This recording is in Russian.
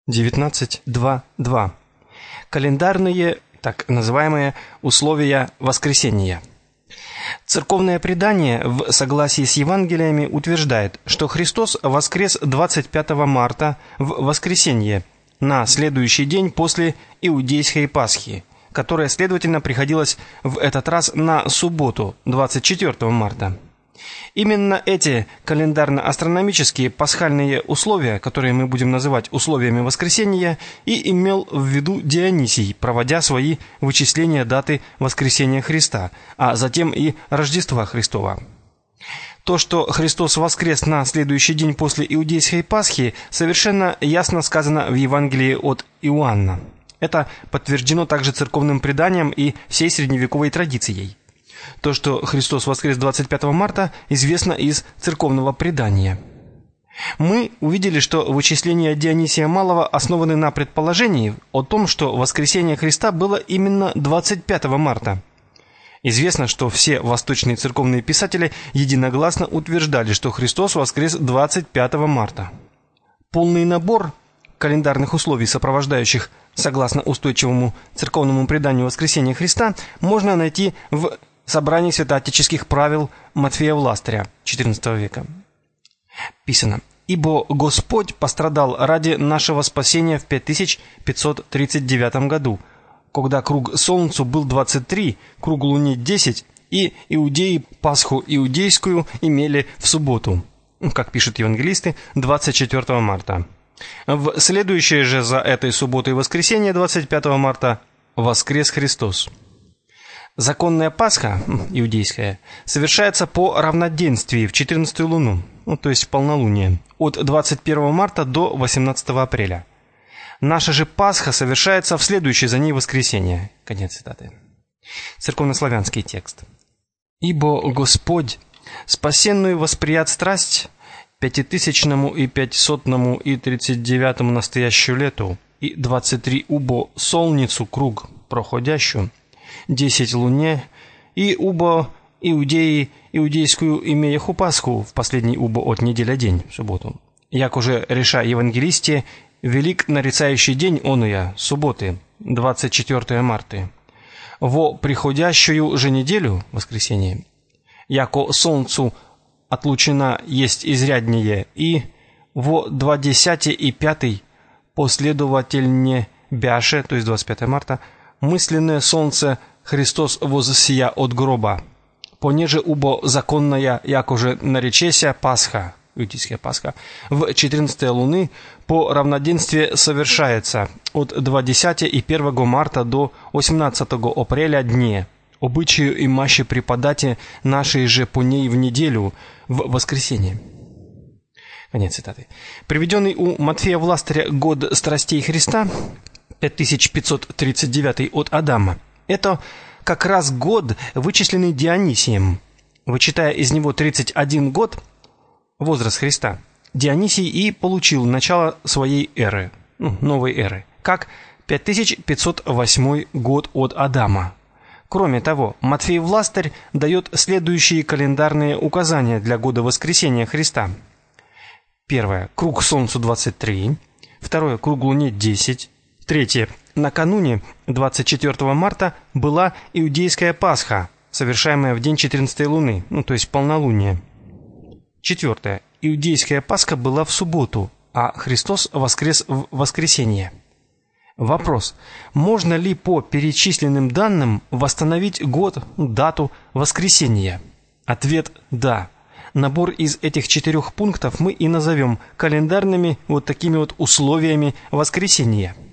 19.2.2. Календарные, так называемые, условия воскресения. Церковное предание в согласии с Евангелиями утверждает, что Христос воскрес 25 марта в воскресенье, на следующий день после Иудейской Пасхи, которая, следовательно, приходилась в этот раз на субботу, 24 марта. Именно эти календарно-астрономические пасхальные условия, которые мы будем называть условиями воскресения, и имел в виду Дионисий, проводя свои вычисления даты воскресения Христа, а затем и Рождества Христова. То, что Христос воскрес на следующий день после Иудейской Пасхи, совершенно ясно сказано в Евангелии от Иоанна. Это подтверждено также церковным преданием и всей средневековой традицией. То, что Христос воскрес 25 марта, известно из церковного предания. Мы увидели, что вычисления Дионисия Малого основаны на предположении о том, что воскресение Христа было именно 25 марта. Известно, что все восточные церковные писатели единогласно утверждали, что Христос воскрес 25 марта. Полный набор календарных условий, сопровождающих, согласно устойчивому церковному преданию воскресения Христа, можно найти в собрании святоотеческих правил Матфея Властаря XIV века. Писано: «Ибо Господь пострадал ради нашего спасения в 5539 году, когда круг солнцу был 23, круг луне 10, и иудеи Пасху иудейскую имели в субботу», как пишут евангелисты, 24 марта. В следующее же за этой субботой воскресенье, 25 марта, воскрес Христос. Законная Пасха, иудейская, совершается по равноденствии в 14-ю луну, то есть в полнолуние, от 21 марта до 18 апреля. Наша же Пасха совершается в следующее за ней воскресенье. Конец цитаты. Церковнославянский текст. «Ибо Господь спасенную восприят страсть 5000 и 500 и 39 настоящую лету, и 23 убо солницу круг проходящую, 10 луне, и убо иудеи иудейскую имеяху Пасху в последний убо от неделя день, в субботу. Як уже реша евангелисте, велик нарицающий день оная, субботы, 24 марта. Во приходящую же неделю, воскресенье, яко солнцу отлучена есть изряднее, и во 20 и 5 последовательне бяше, то есть 25 марта, мысленное солнце Христос воссия от гроба, понеже убо законная, як уже наречеся Пасха, иудейская Пасха, в 14 луны по равноденстве совершается от 20 и 1 марта до 18 апреля дне, обычаю и мащи преподате нашей же по ней в неделю, в воскресенье». Конец цитаты. Приведенный у Матфея Властаря год страстей Христа, 5539 от Адама, это как раз год, вычисленный Дионисием. Вычитая из него 31 год, возраст Христа, Дионисий и получил начало своей эры, новой эры, как 5508 год от Адама. Кроме того, Матфей Властарь дает следующие календарные указания для года воскресения Христа. Первое. Круг солнцу 23. Второе. Круг луне 10. Третье. Накануне 24 марта была иудейская Пасха, совершаемая в день 14 луны, то есть полнолуние. Четвертое. Иудейская Пасха была в субботу, а Христос воскрес в воскресенье. Вопрос: можно ли по перечисленным данным восстановить год, дату воскресения? Ответ: да. Набор из этих 4 пунктов мы и назовем календарными такими условиями воскресения.